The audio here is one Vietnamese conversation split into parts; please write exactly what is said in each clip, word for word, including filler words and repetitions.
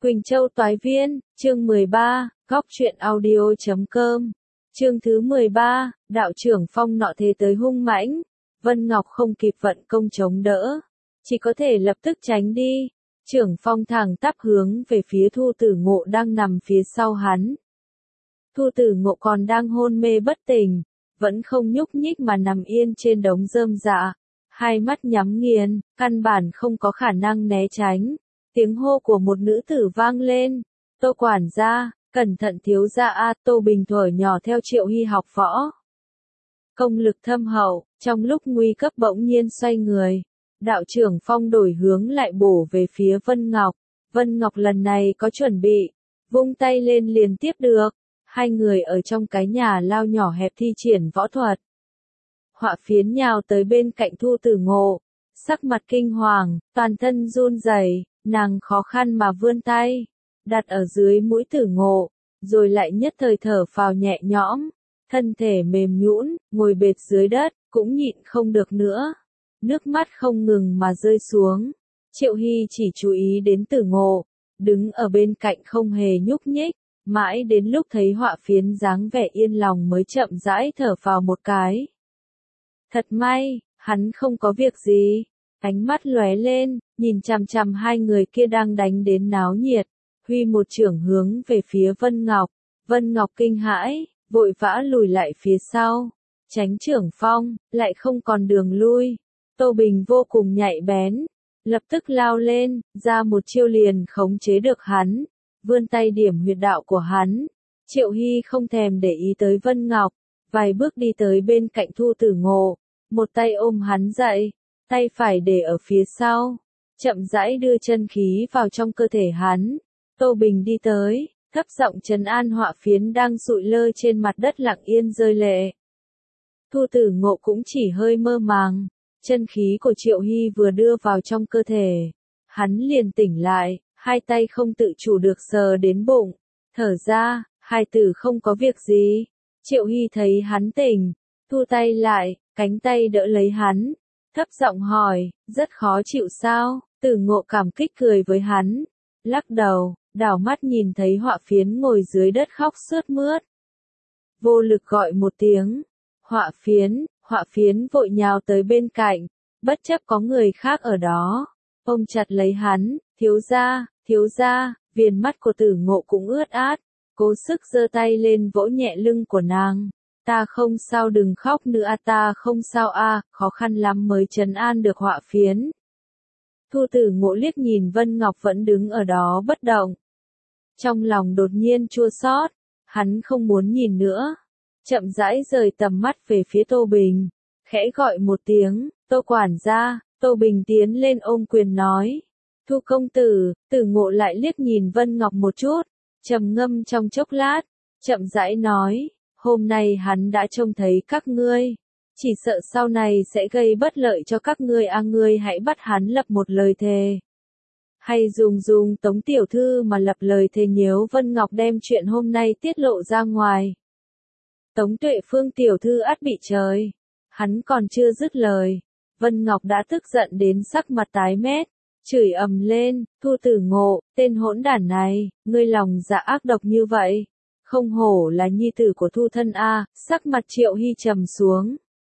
Quỳnh Châu Toái Viên, chương mười ba, góc truyện audio chấm com. Chương thứ mười ba, đạo trưởng Phong nọ thế tới hung mãnh, Vân Ngọc không kịp vận công chống đỡ, chỉ có thể lập tức tránh đi. Trưởng Phong thẳng tắp hướng về phía Thu Tử Ngộ đang nằm phía sau hắn. Thu Tử Ngộ còn đang hôn mê bất tỉnh, vẫn không nhúc nhích mà nằm yên trên đống rơm rạ, hai mắt nhắm nghiền, căn bản không có khả năng né tránh. Tiếng hô của một nữ tử vang lên, Tô quản gia, cẩn thận thiếu gia a. Tô Bình thuở nhỏ theo Triệu Hy học võ. Công lực thâm hậu, trong lúc nguy cấp bỗng nhiên xoay người. Đạo trưởng Phong đổi hướng lại bổ về phía Vân Ngọc. Vân Ngọc lần này có chuẩn bị, vung tay lên liền tiếp được. Hai người ở trong cái nhà lao nhỏ hẹp thi triển võ thuật. Họa Phiến nhào tới bên cạnh Thu Tử Ngộ, sắc mặt kinh hoàng, toàn thân run rẩy, nàng khó khăn mà vươn tay, đặt ở dưới mũi Tử Ngộ, rồi lại nhất thời thở phào nhẹ nhõm, thân thể mềm nhũn, ngồi bệt dưới đất, cũng nhịn không được nữa. Nước mắt không ngừng mà rơi xuống. Triệu Hy chỉ chú ý đến Tử Ngộ, đứng ở bên cạnh không hề nhúc nhích, mãi đến lúc thấy Họa Phiến dáng vẻ yên lòng mới chậm rãi thở phào một cái. Thật may, hắn không có việc gì. Ánh mắt lóe lên, nhìn chằm chằm hai người kia đang đánh đến náo nhiệt, huy một chưởng hướng về phía Vân Ngọc. Vân Ngọc kinh hãi, vội vã lùi lại phía sau, tránh trưởng Phong, lại không còn đường lui. Tô Bình vô cùng nhạy bén, lập tức lao lên, ra một chiêu liền khống chế được hắn, vươn tay điểm huyệt đạo của hắn. Triệu Hy không thèm để ý tới Vân Ngọc, vài bước đi tới bên cạnh Thu Tử Ngộ, một tay ôm hắn dậy, tay phải để ở phía sau, chậm rãi đưa chân khí vào trong cơ thể hắn. Tô Bình đi tới, thấp giọng trấn an Họa Phiến đang sụi lơ trên mặt đất lặng yên rơi lệ. Thu Tử Ngộ cũng chỉ hơi mơ màng, chân khí của Triệu Hy vừa đưa vào trong cơ thể, hắn liền tỉnh lại, hai tay không tự chủ được sờ đến bụng, thở ra, hai tử không có việc gì. Triệu Hy thấy hắn tỉnh, thu tay lại, cánh tay đỡ lấy hắn, thấp giọng hỏi, rất khó chịu sao? Tử Ngộ cảm kích cười với hắn, lắc đầu, đảo mắt nhìn thấy Họa Phiến ngồi dưới đất khóc sướt mướt. Vô lực gọi một tiếng, Họa Phiến, Họa Phiến vội nhào tới bên cạnh, bất chấp có người khác ở đó, ôm chặt lấy hắn, thiếu gia, thiếu gia. Viền mắt của Tử Ngộ cũng ướt át, cố sức giơ tay lên vỗ nhẹ lưng của nàng. Ta không sao, đừng khóc nữa a, ta không sao a. Khó khăn lắm mới trấn an được Họa Phiến. Thu Tử Ngộ liếc nhìn Vân Ngọc vẫn đứng ở đó bất động. Trong lòng đột nhiên chua xót, hắn không muốn nhìn nữa. Chậm rãi rời tầm mắt về phía Tô Bình, khẽ gọi một tiếng, Tô quản gia. Tô Bình tiến lên ôm quyền nói, Thu công tử. Tử Ngộ lại liếc nhìn Vân Ngọc một chút, trầm ngâm trong chốc lát, chậm rãi nói, hôm nay hắn đã trông thấy các ngươi, chỉ sợ sau này sẽ gây bất lợi cho các ngươi a, ngươi hãy bắt hắn lập một lời thề. Hay dùng dùng Tống tiểu thư mà lập lời thề nếu Vân Ngọc đem chuyện hôm nay tiết lộ ra ngoài. Tống Tuệ Phương tiểu thư ắt bị trời. Hắn còn chưa dứt lời, Vân Ngọc đã tức giận đến sắc mặt tái mét, chửi ầm lên, Thu Tử Ngộ, tên hỗn đản này, ngươi lòng dạ ác độc như vậy. Không hổ là nhi tử của Thu thân a. Sắc mặt Triệu Hy trầm xuống.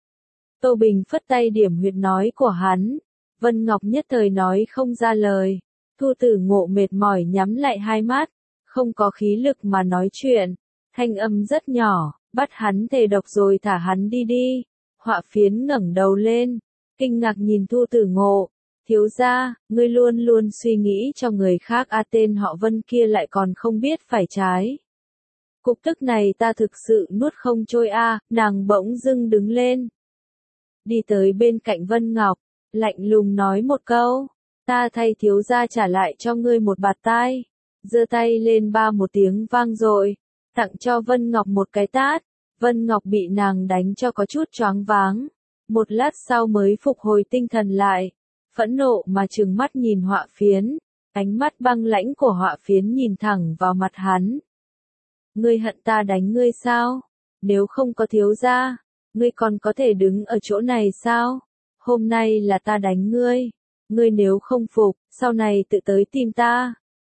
Tô Bình phất tay điểm huyệt nói của hắn, Vân Ngọc nhất thời nói không ra lời. Thu Tử Ngộ mệt mỏi nhắm lại hai mắt, không có khí lực mà nói chuyện, thanh âm rất nhỏ, bắt hắn thề độc rồi thả hắn đi đi. Họa Phiến ngẩng đầu lên, kinh ngạc nhìn Thu Tử Ngộ, thiếu gia, ngươi luôn luôn suy nghĩ cho người khác a, tên họ Vân kia lại còn không biết phải trái. Cục tức này ta thực sự nuốt không trôi a. Nàng bỗng dưng đứng lên, đi tới bên cạnh Vân Ngọc, lạnh lùng nói một câu, ta thay thiếu gia trả lại cho ngươi một bạt tai. Giơ tay lên ba một tiếng vang dội, tặng cho Vân Ngọc một cái tát. Vân Ngọc bị nàng đánh cho có chút choáng váng, một lát sau mới phục hồi tinh thần lại, phẫn nộ mà trừng mắt nhìn Họa Phiến, ánh mắt băng lãnh của Họa Phiến nhìn thẳng vào mặt hắn. Ngươi hận ta đánh ngươi sao? Nếu không có thiếu gia, ngươi còn có thể đứng ở chỗ này sao? Hôm nay là ta đánh ngươi, ngươi nếu không phục, sau này tự tới tìm ta.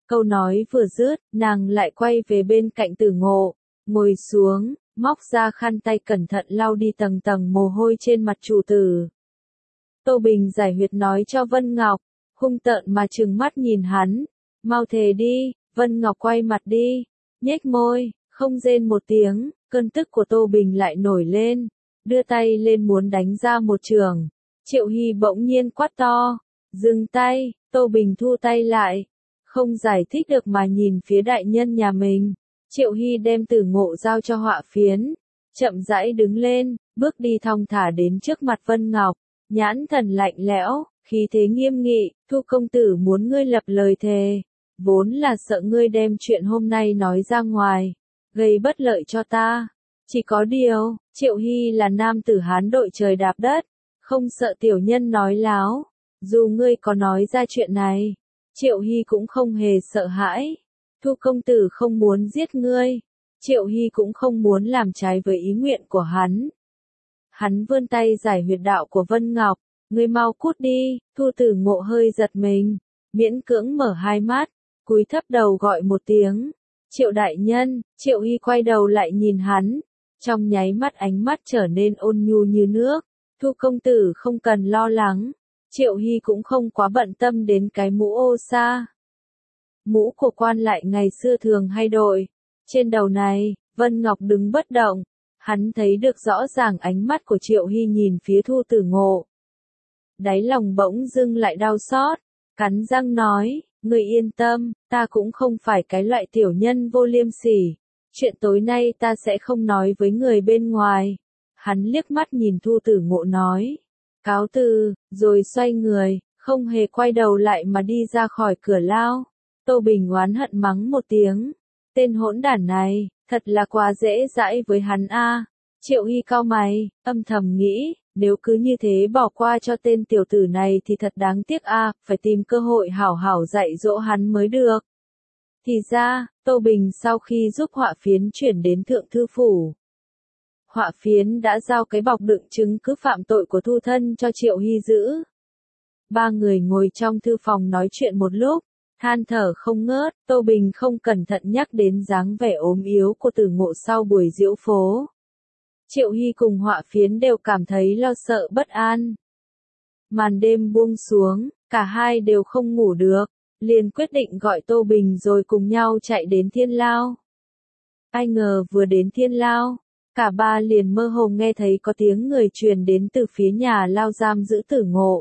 Câu nói vừa dứt, nàng lại quay về bên cạnh Tử Ngộ, ngồi xuống, móc ra khăn tay cẩn thận lau đi tầng tầng mồ hôi trên mặt chủ tử. Tô Bình giải huyệt nói cho Vân Ngọc, hung tợn mà trừng mắt nhìn hắn, mau thề đi. Vân Ngọc quay mặt đi, nhếch môi, không rên một tiếng, cơn tức của Tô Bình lại nổi lên, đưa tay lên muốn đánh ra một trường. Triệu Hy bỗng nhiên quát to, dừng tay. Tô Bình thu tay lại, không giải thích được mà nhìn phía đại nhân nhà mình. Triệu Hy đem Tử Ngộ giao cho Họa Phiến, chậm rãi đứng lên, bước đi thong thả đến trước mặt Vân Ngọc, nhãn thần lạnh lẽo, khí thế nghiêm nghị. Thu công tử muốn ngươi lập lời thề, vốn là sợ ngươi đem chuyện hôm nay nói ra ngoài, gây bất lợi cho ta. Chỉ có điều, Triệu Hy là nam tử Hán đội trời đạp đất, không sợ tiểu nhân nói láo. Dù ngươi có nói ra chuyện này, Triệu Hy cũng không hề sợ hãi. Thu công tử không muốn giết ngươi, Triệu Hy cũng không muốn làm trái với ý nguyện của hắn. Hắn vươn tay giải huyệt đạo của Vân Ngọc, ngươi mau cút đi. Thu Tử Ngộ hơi giật mình, miễn cưỡng mở hai mắt, cúi thấp đầu gọi một tiếng, Triệu đại nhân. Triệu Hy quay đầu lại nhìn hắn, trong nháy mắt ánh mắt trở nên ôn nhu như nước. Thu công tử không cần lo lắng. Triệu Hy cũng không quá bận tâm đến cái mũ ô sa. Mũ của quan lại ngày xưa thường hay đội. Trên đầu này, Vân Ngọc đứng bất động. Hắn thấy được rõ ràng ánh mắt của Triệu Hy nhìn phía Thu Tử Ngộ. Đáy lòng bỗng dưng lại đau xót, cắn răng nói, ngươi yên tâm, ta cũng không phải cái loại tiểu nhân vô liêm sỉ. Chuyện tối nay ta sẽ không nói với người bên ngoài. Hắn liếc mắt nhìn Thu Tử Ngộ nói, cáo từ, rồi xoay người, không hề quay đầu lại mà đi ra khỏi cửa lao. Tô Bình oán hận mắng một tiếng, tên hỗn đản này, thật là quá dễ dãi với hắn a. Triệu Hy cau mày, âm thầm nghĩ, nếu cứ như thế bỏ qua cho tên tiểu tử này thì thật đáng tiếc a, phải tìm cơ hội hảo hảo dạy dỗ hắn mới được. Thì ra, Tô Bình sau khi giúp Họa Phiến chuyển đến Thượng Thư Phủ, Họa Phiến đã giao cái bọc đựng chứng cứ phạm tội của Thu Thân cho Triệu Hy giữ. Ba người ngồi trong thư phòng nói chuyện một lúc, than thở không ngớt. Tô Bình không cẩn thận nhắc đến dáng vẻ ốm yếu của Tử Ngộ sau buổi diễu phố. Triệu Hy cùng Họa Phiến đều cảm thấy lo sợ bất an. Màn đêm buông xuống, cả hai đều không ngủ được, liền quyết định gọi Tô Bình rồi cùng nhau chạy đến Thiên Lao. Ai ngờ vừa đến Thiên Lao, cả ba liền mơ hồ nghe thấy có tiếng người truyền đến từ phía nhà lao giam giữ Tử Ngộ.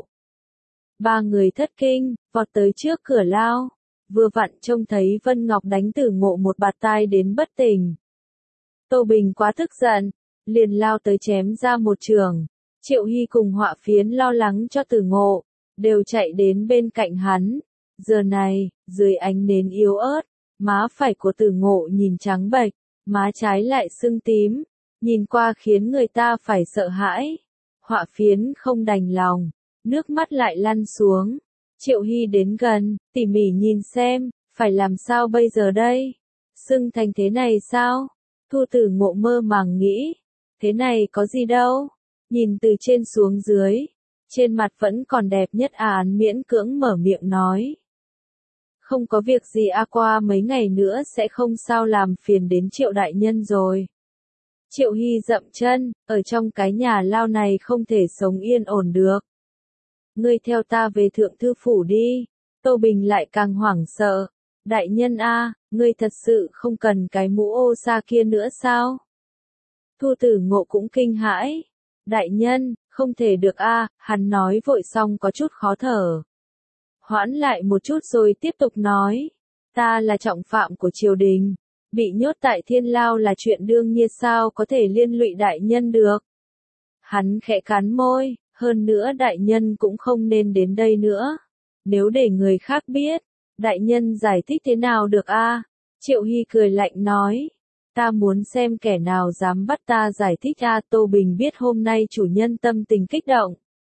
Ba người thất kinh, vọt tới trước cửa lao, vừa vặn trông thấy Vân Ngọc đánh Tử Ngộ một bạt tai đến bất tỉnh. Tô Bình quá tức giận, liền lao tới chém ra một trường. Triệu Hy cùng Họa Phiến lo lắng cho Tử Ngộ, đều chạy đến bên cạnh hắn. Giờ này, dưới ánh nến yếu ớt, má phải của Tử Ngộ nhìn trắng bệch, má trái lại sưng tím, nhìn qua khiến người ta phải sợ hãi. Họa Phiến không đành lòng, nước mắt lại lăn xuống. Triệu Hy đến gần, tỉ mỉ nhìn xem, phải làm sao bây giờ đây? Sưng thành thế này sao? Thu Tử Ngộ mơ màng nghĩ, thế này có gì đâu? Nhìn từ trên xuống dưới, trên mặt vẫn còn đẹp nhất án miễn cưỡng mở miệng nói. Không có việc gì a, qua mấy ngày nữa sẽ không sao làm phiền đến Triệu đại nhân rồi. Triệu Hy dậm chân, ở trong cái nhà lao này không thể sống yên ổn được. Ngươi theo ta về Thượng Thư Phủ đi. Tô Bình lại càng hoảng sợ. Đại nhân a, ngươi thật sự không cần cái mũ ô sa kia nữa sao? Thu Tử Ngộ cũng kinh hãi. Đại nhân, không thể được a, hắn nói vội xong có chút khó thở. Hoãn lại một chút rồi tiếp tục nói. Ta là trọng phạm của triều đình. Bị nhốt tại Thiên Lao là chuyện đương nhiên, sao có thể liên lụy đại nhân được. Hắn khẽ cắn môi, hơn nữa đại nhân cũng không nên đến đây nữa. Nếu để người khác biết, đại nhân giải thích thế nào được a? Triệu Hy cười lạnh nói. Ta muốn xem kẻ nào dám bắt ta giải thích a. Tô Bình biết hôm nay chủ nhân tâm tình kích động.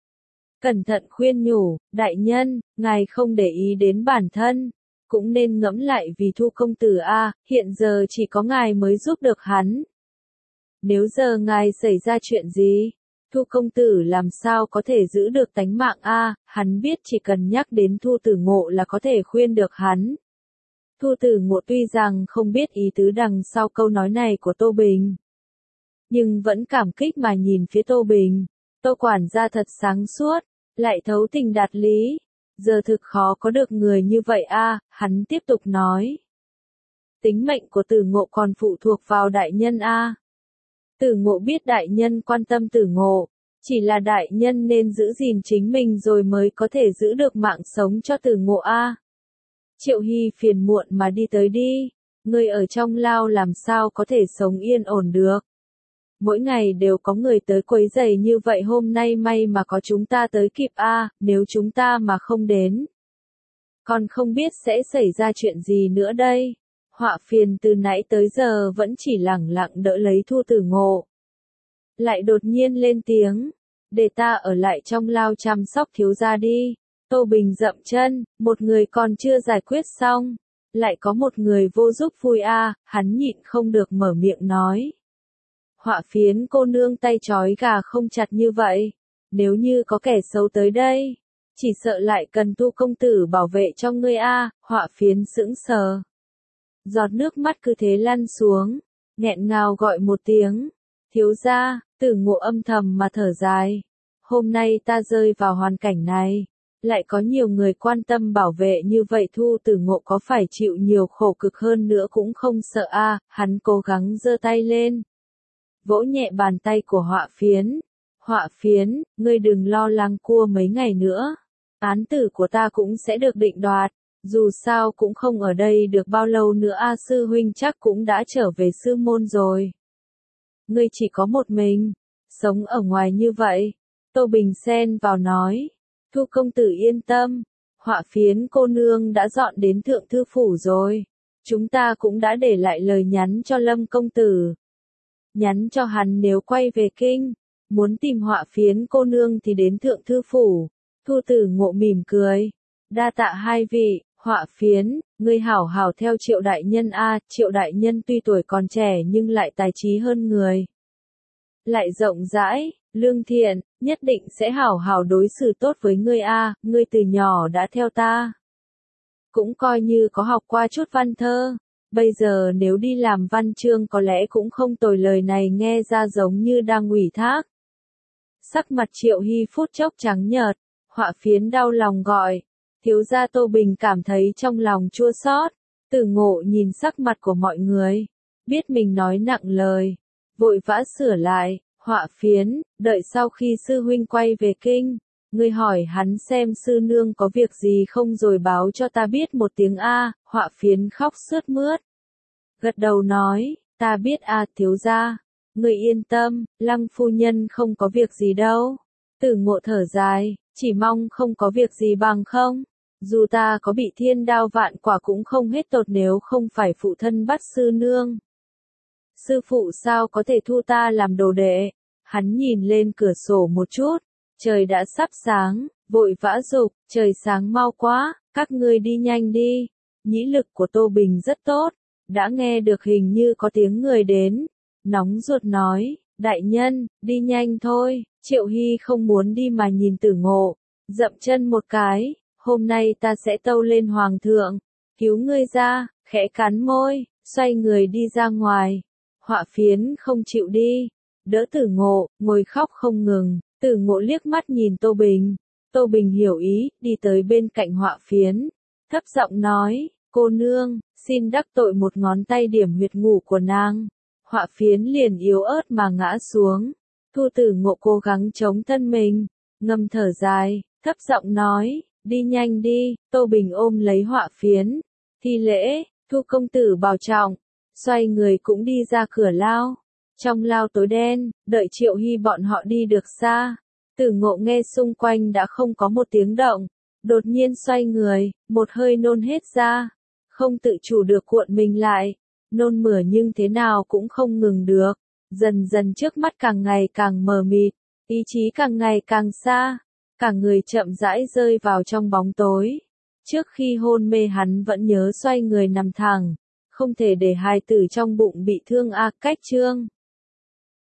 Cẩn thận khuyên nhủ, đại nhân, ngài không để ý đến bản thân, cũng nên ngẫm lại vì Thu công tử a, hiện giờ chỉ có ngài mới giúp được hắn. Nếu giờ ngài xảy ra chuyện gì, Thu công tử làm sao có thể giữ được tánh mạng a? Hắn biết chỉ cần nhắc đến Thu Tử Ngộ là có thể khuyên được hắn. Thu Tử Ngộ tuy rằng không biết ý tứ đằng sau câu nói này của Tô Bình, nhưng vẫn cảm kích mà nhìn phía Tô Bình. Tô quản gia thật sáng suốt, lại thấu tình đạt lý. Giờ thực khó có được người như vậy a, hắn tiếp tục nói. Tính mệnh của Tử Ngộ còn phụ thuộc vào đại nhân a. Tử Ngộ biết đại nhân quan tâm Tử Ngộ, chỉ là đại nhân nên giữ gìn chính mình rồi mới có thể giữ được mạng sống cho Tử Ngộ a. Triệu Hy phiền muộn mà đi tới đi, người ở trong lao làm sao có thể sống yên ổn được. Mỗi ngày đều có người tới quấy rầy như vậy, hôm nay may mà có chúng ta tới kịp a, nếu chúng ta mà không đến, còn không biết sẽ xảy ra chuyện gì nữa đây. Họa Phiền từ nãy tới giờ vẫn chỉ lẳng lặng đỡ lấy Thu Tử Ngộ. Lại đột nhiên lên tiếng, để ta ở lại trong lao chăm sóc thiếu gia đi. Tô Bình dậm chân, một người còn chưa giải quyết xong, lại có một người vô giúp vui a, hắn nhịn không được mở miệng nói. Họa Phiến cô nương tay trói gà không chặt như vậy, nếu như có kẻ xấu tới đây, chỉ sợ lại cần Tu công tử bảo vệ cho ngươi a. Họa Phiến sững sờ, giọt nước mắt cứ thế lăn xuống, nghẹn ngào gọi một tiếng, thiếu gia. Tử Ngộ âm thầm mà thở dài, hôm nay ta rơi vào hoàn cảnh này, lại có nhiều người quan tâm bảo vệ như vậy, Thu Tử Ngộ có phải chịu nhiều khổ cực hơn nữa cũng không sợ a. Hắn cố gắng giơ tay lên, vỗ nhẹ bàn tay của Họa Phiến. Họa Phiến, ngươi đừng lo lắng, cua mấy ngày nữa, án tử của ta cũng sẽ được định đoạt, dù sao cũng không ở đây được bao lâu nữa a. Sư huynh chắc cũng đã trở về sư môn rồi. Ngươi chỉ có một mình, sống ở ngoài như vậy. Tô Bình xen vào nói, Thu công tử yên tâm, Họa Phiến cô nương đã dọn đến Thượng Thư Phủ rồi. Chúng ta cũng đã để lại lời nhắn cho Lâm công tử. Nhắn cho hắn nếu quay về kinh, muốn tìm Họa Phiến cô nương thì đến Thượng Thư Phủ. Thu Tử Ngộ mỉm cười, đa tạ hai vị. Họa Phiến, ngươi hảo hảo theo Triệu đại nhân a, Triệu đại nhân tuy tuổi còn trẻ nhưng lại tài trí hơn người. Lại rộng rãi, lương thiện, nhất định sẽ hảo hảo đối xử tốt với ngươi a, ngươi từ nhỏ đã theo ta. Cũng coi như có học qua chút văn thơ, bây giờ nếu đi làm văn chương có lẽ cũng không tồi. Lời này nghe ra giống như đang ủy thác. Sắc mặt Triệu Hy phút chốc trắng nhợt, Họa Phiến đau lòng gọi. Thiếu gia. Tô Bình cảm thấy trong lòng chua xót. Tử Ngộ nhìn sắc mặt của mọi người, biết mình nói nặng lời, vội vã sửa lại. Họa Phiến, đợi sau khi sư huynh quay về kinh, ngươi hỏi hắn xem sư nương có việc gì không rồi báo cho ta biết một tiếng a. Họa Phiến khóc sướt mướt, gật đầu nói, ta biết a thiếu gia, ngươi yên tâm, Lăng phu nhân không có việc gì đâu. Tử Ngộ thở dài, chỉ mong không có việc gì bằng không. Dù ta có bị thiên đao vạn quả cũng không hết tột nếu không phải phụ thân bắt sư nương. Sư phụ sao có thể thu ta làm đồ đệ? Hắn nhìn lên cửa sổ một chút, trời đã sắp sáng, vội vã dục, trời sáng mau quá, các ngươi đi nhanh đi. Nhĩ lực của Tô Bình rất tốt, đã nghe được hình như có tiếng người đến, nóng ruột nói, đại nhân, đi nhanh thôi. Triệu Hy không muốn đi mà nhìn Tử Ngộ, dậm chân một cái. Hôm nay ta sẽ tâu lên hoàng thượng, cứu ngươi ra, khẽ cắn môi, xoay người đi ra ngoài. Họa Phiến không chịu đi, đỡ Tử Ngộ, ngồi khóc không ngừng. Tử Ngộ liếc mắt nhìn Tô Bình, Tô Bình hiểu ý, đi tới bên cạnh Họa Phiến, thấp giọng nói, cô nương, xin đắc tội một ngón tay điểm huyệt ngủ của nàng. Họa Phiến liền yếu ớt mà ngã xuống. Thu Tử Ngộ cố gắng chống thân mình, ngâm thở dài, thấp giọng nói, đi nhanh đi. Tô Bình ôm lấy Họa Phiến, thi lễ, Thu công tử bảo trọng, xoay người cũng đi ra cửa lao. Trong lao tối đen, đợi Triệu Hy bọn họ đi được xa, Tử Ngộ nghe xung quanh đã không có một tiếng động, đột nhiên xoay người, một hơi nôn hết ra, không tự chủ được cuộn mình lại, nôn mửa nhưng thế nào cũng không ngừng được, dần dần trước mắt càng ngày càng mờ mịt, ý chí càng ngày càng xa, cả người chậm rãi rơi vào trong bóng tối. Trước khi hôn mê hắn vẫn nhớ xoay người nằm thẳng, không thể để hài tử trong bụng bị thương a. Cách chương